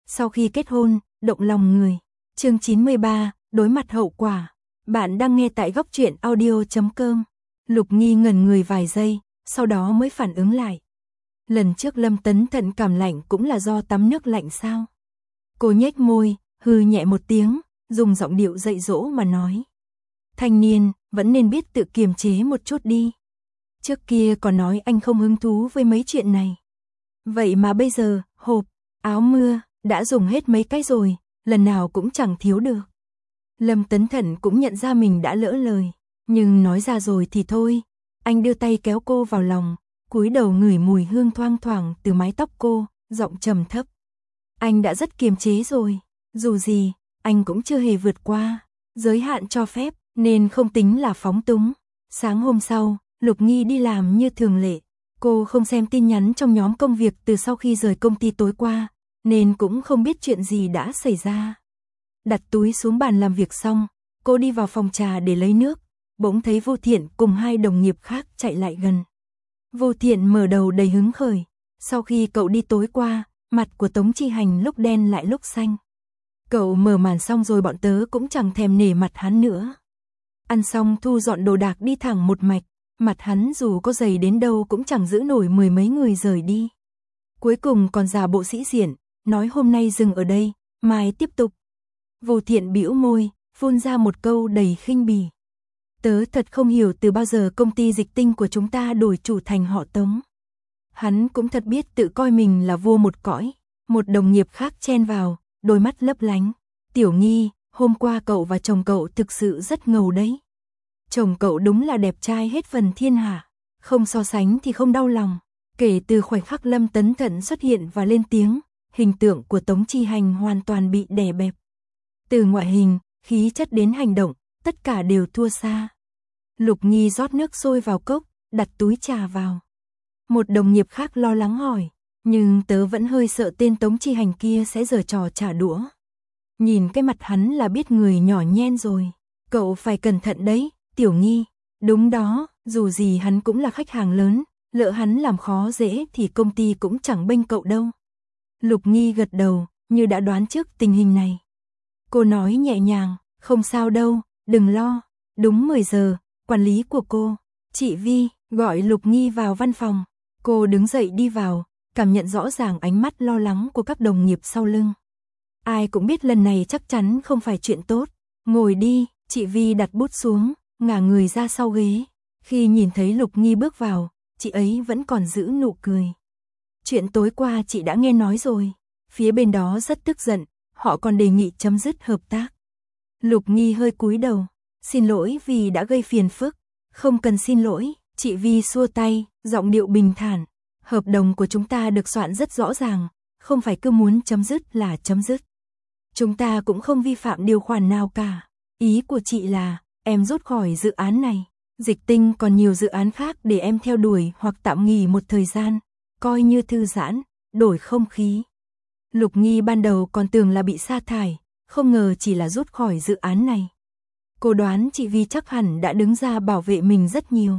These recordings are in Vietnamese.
Sau khi kết hôn, động lòng người. Chương 93, đối mặt hậu quả. Bạn đang nghe tại góc truyện audio.com. Lục Nghi ngẩn người vài giây, sau đó mới phản ứng lại. Lần trước Lâm Tấn Thận cảm lạnh cũng là do tắm nước lạnh sao? Cô nhếch môi, hừ nhẹ một tiếng, dùng giọng điệu dạy dỗ mà nói. Thanh niên, vẫn nên biết tự kiềm chế một chút đi. Trước kia còn nói anh không hứng thú với mấy chuyện này. Vậy mà bây giờ, hộp, áo mưa, đã dùng hết mấy cái rồi, lần nào cũng chẳng thiếu được. Lâm Tấn Thận cũng nhận ra mình đã lỡ lời, nhưng nói ra rồi thì thôi. Anh đưa tay kéo cô vào lòng, cúi đầu ngửi mùi hương thoang thoảng từ mái tóc cô, giọng trầm thấp. Anh đã rất kiềm chế rồi, dù gì, anh cũng chưa hề vượt qua giới hạn cho phép, nên không tính là phóng túng. Sáng hôm sau, Lục Nghi đi làm như thường lệ. Cô không xem tin nhắn trong nhóm công việc từ sau khi rời công ty tối qua, nên cũng không biết chuyện gì đã xảy ra. Đặt túi xuống bàn làm việc xong, cô đi vào phòng trà để lấy nước, bỗng thấy Vô Thiện cùng hai đồng nghiệp khác chạy lại gần. Vô Thiện mở đầu đầy hứng khởi, sau khi cậu đi tối qua, mặt của Tống Chi Hành lúc đen lại lúc xanh. Cậu mở màn xong rồi bọn tớ cũng chẳng thèm nể mặt hắn nữa. Ăn xong thu dọn đồ đạc đi thẳng một mạch, mặt hắn dù có dày đến đâu cũng chẳng giữ nổi mười mấy người rời đi. Cuối cùng còn giả bộ sĩ diện, nói hôm nay dừng ở đây, mai tiếp tục. Vô Thiện bĩu môi, phun ra một câu đầy khinh bỉ. Tớ thật không hiểu từ bao giờ công ty dịch tinh của chúng ta đổi chủ thành họ Tống. Hắn cũng thật biết tự coi mình là vua một cõi. Một đồng nghiệp khác chen vào, đôi mắt lấp lánh. Tiểu Nghi, hôm qua cậu và chồng cậu thực sự rất ngầu đấy. Chồng cậu đúng là đẹp trai hết phần thiên hạ. Không so sánh thì không đau lòng. Kể từ khoảnh khắc Lâm Tấn Thận xuất hiện và lên tiếng, hình tượng của Tống Chi Hành hoàn toàn bị đè bẹp. Từ ngoại hình, khí chất đến hành động, tất cả đều thua xa. Lục Nghi rót nước sôi vào cốc, đặt túi trà vào. Một đồng nghiệp khác lo lắng hỏi, nhưng tớ vẫn hơi sợ tên Tống Chi Hành kia sẽ giở trò trả đũa. Nhìn cái mặt hắn là biết người nhỏ nhen rồi. Cậu phải cẩn thận đấy, Tiểu Nghi. Đúng đó, dù gì hắn cũng là khách hàng lớn, lỡ hắn làm khó dễ thì công ty cũng chẳng bênh cậu đâu. Lục Nghi gật đầu, như đã đoán trước tình hình này. Cô nói nhẹ nhàng, không sao đâu, đừng lo. Đúng 10 giờ, quản lý của cô, chị Vi, gọi Lục Nghi vào văn phòng. Cô đứng dậy đi vào, cảm nhận rõ ràng ánh mắt lo lắng của các đồng nghiệp sau lưng. Ai cũng biết lần này chắc chắn không phải chuyện tốt. Ngồi đi, chị Vi đặt bút xuống, ngả người ra sau ghế. Khi nhìn thấy Lục Nghi bước vào, chị ấy vẫn còn giữ nụ cười. Chuyện tối qua chị đã nghe nói rồi. Phía bên đó rất tức giận, họ còn đề nghị chấm dứt hợp tác. Lục Nghi hơi cúi đầu, xin lỗi vì đã gây phiền phức. Không cần xin lỗi, chị Vi xua tay, giọng điệu bình thản. Hợp đồng của chúng ta được soạn rất rõ ràng, không phải cứ muốn chấm dứt là chấm dứt. Chúng ta cũng không vi phạm điều khoản nào cả. Ý của chị là, em rút khỏi dự án này. Dịch tinh còn nhiều dự án khác để em theo đuổi hoặc tạm nghỉ một thời gian, coi như thư giãn, đổi không khí. Lục Nghi ban đầu còn tưởng là bị sa thải, không ngờ chỉ là rút khỏi dự án này. Cô đoán chị Vi chắc hẳn đã đứng ra bảo vệ mình rất nhiều.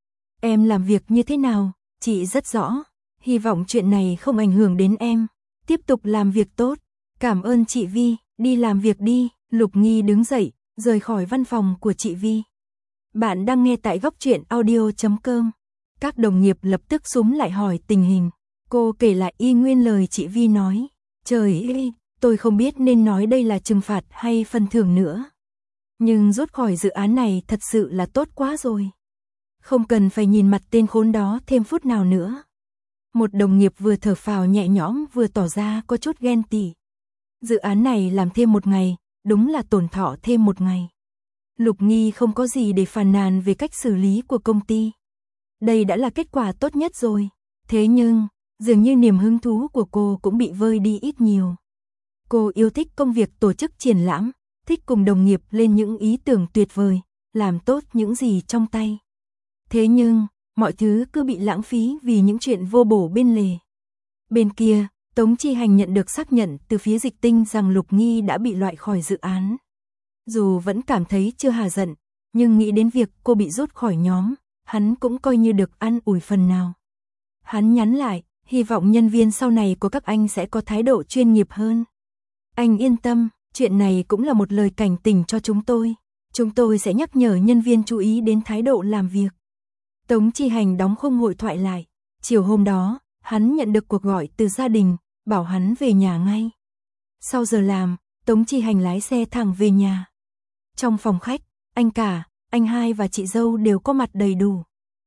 Em làm việc như thế nào, chị rất rõ. Hy vọng chuyện này không ảnh hưởng đến em. Tiếp tục làm việc tốt. Cảm ơn chị Vi, đi làm việc đi. Lục Nghi đứng dậy, rời khỏi văn phòng của chị Vi. Bạn đang nghe tại góc truyện audio.com. Các đồng nghiệp lập tức xúm lại hỏi tình hình. Cô kể lại y nguyên lời chị Vi nói. Trời ơi, tôi không biết nên nói đây là trừng phạt hay phần thưởng nữa. Nhưng rút khỏi dự án này thật sự là tốt quá rồi. Không cần phải nhìn mặt tên khốn đó thêm phút nào nữa. Một đồng nghiệp vừa thở phào nhẹ nhõm vừa tỏ ra có chút ghen tị. Dự án này làm thêm một ngày, đúng là tổn thọ thêm một ngày. Lục Nghi không có gì để phàn nàn về cách xử lý của công ty. Đây đã là kết quả tốt nhất rồi. Thế nhưng, dường như niềm hứng thú của cô cũng bị vơi đi ít nhiều. Cô yêu thích công việc tổ chức triển lãm, thích cùng đồng nghiệp lên những ý tưởng tuyệt vời, làm tốt những gì trong tay. Thế nhưng, mọi thứ cứ bị lãng phí vì những chuyện vô bổ bên lề. Bên kia, Tống Chi Hành nhận được xác nhận từ phía dịch tinh rằng Lục Nghi đã bị loại khỏi dự án. Dù vẫn cảm thấy chưa hà giận, nhưng nghĩ đến việc cô bị rút khỏi nhóm, hắn cũng coi như được an ủi phần nào. Hắn nhắn lại, hy vọng nhân viên sau này của các anh sẽ có thái độ chuyên nghiệp hơn. Anh yên tâm, chuyện này cũng là một lời cảnh tỉnh cho chúng tôi. Chúng tôi sẽ nhắc nhở nhân viên chú ý đến thái độ làm việc. Tống Chi Hành đóng khung hội thoại lại. Chiều hôm đó, hắn nhận được cuộc gọi từ gia đình, bảo hắn về nhà ngay. Sau giờ làm, Tống Chi Hành lái xe thẳng về nhà. Trong phòng khách, anh cả, anh hai và chị dâu đều có mặt đầy đủ.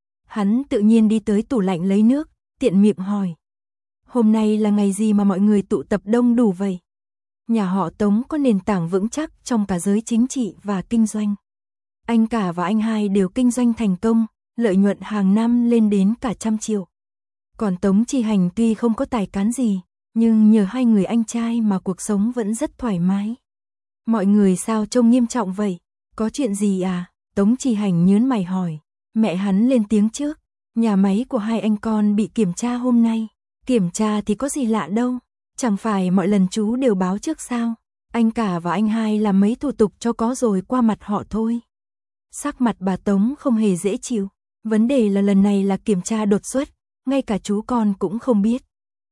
Hắn tự nhiên đi tới tủ lạnh lấy nước, tiện miệng hỏi. Hôm nay là ngày gì mà mọi người tụ tập đông đủ vậy? Nhà họ Tống có nền tảng vững chắc trong cả giới chính trị và kinh doanh. Anh cả và anh hai đều kinh doanh thành công, lợi nhuận hàng năm lên đến cả 100 triệu. Còn Tống Chi Hành tuy không có tài cán gì, nhưng nhờ hai người anh trai mà cuộc sống vẫn rất thoải mái. Mọi người sao trông nghiêm trọng vậy? Có chuyện gì à? Tống Chi Hành nhớn mày hỏi. Mẹ hắn lên tiếng trước. Nhà máy của hai anh con bị kiểm tra hôm nay. Kiểm tra thì có gì lạ đâu. Chẳng phải mọi lần chú đều báo trước sao? Anh cả và anh hai làm mấy thủ tục cho có rồi qua mặt họ thôi. Sắc mặt bà Tống không hề dễ chịu. Vấn đề là lần này là kiểm tra đột xuất, ngay cả chú con cũng không biết.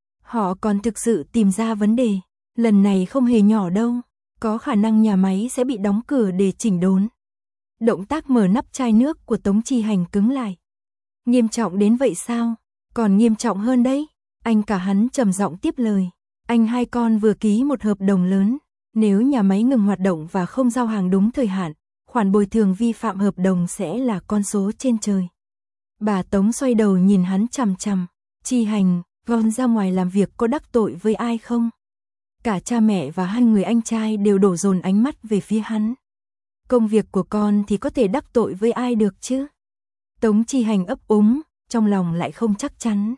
Họ còn thực sự tìm ra vấn đề. Lần này không hề nhỏ đâu. Có khả năng nhà máy sẽ bị đóng cửa để chỉnh đốn. Động tác mở nắp chai nước của Tống Chi Hành cứng lại. Nghiêm trọng đến vậy sao? Còn nghiêm trọng hơn đấy. Anh cả hắn trầm giọng tiếp lời. Anh hai con vừa ký một hợp đồng lớn. Nếu nhà máy ngừng hoạt động và không giao hàng đúng thời hạn, khoản bồi thường vi phạm hợp đồng sẽ là con số trên trời. Bà Tống xoay đầu nhìn hắn chằm chằm. Chi Hành, con ra ngoài làm việc có đắc tội với ai không? Cả cha mẹ và hai người anh trai đều đổ dồn ánh mắt về phía hắn. Công việc của con thì có thể đắc tội với ai được chứ? Tống Chi Hành ấp úng, trong lòng lại không chắc chắn.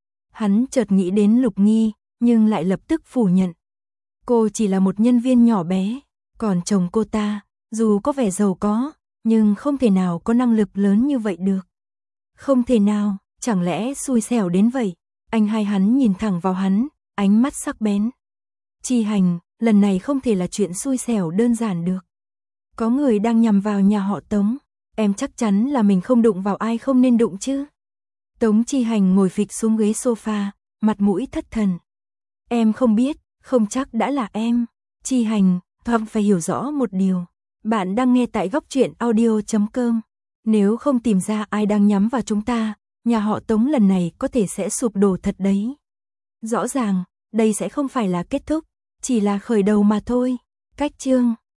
Hắn chợt nghĩ đến Lục Nghi, nhưng lại lập tức phủ nhận. Cô chỉ là một nhân viên nhỏ bé, còn chồng cô ta, dù có vẻ giàu có, nhưng không thể nào có năng lực lớn như vậy được. Không thể nào, chẳng lẽ xui xẻo đến vậy? Anh hai hắn nhìn thẳng vào hắn, ánh mắt sắc bén. Chi Hành, lần này không thể là chuyện xui xẻo đơn giản được. Có người đang nhằm vào nhà họ Tống, em chắc chắn là mình không đụng vào ai không nên đụng chứ. Tống Chi Hành ngồi phịch xuống ghế sofa, mặt mũi thất thần. Em không biết, không chắc đã là em. Chi Hành, Thầm phải hiểu rõ một điều. Bạn đang nghe tại Góc Truyện Audio.com. Nếu không tìm ra ai đang nhắm vào chúng ta, nhà họ Tống lần này có thể sẽ sụp đổ thật đấy. Rõ ràng, đây sẽ không phải là kết thúc, chỉ là khởi đầu mà thôi. Cách chương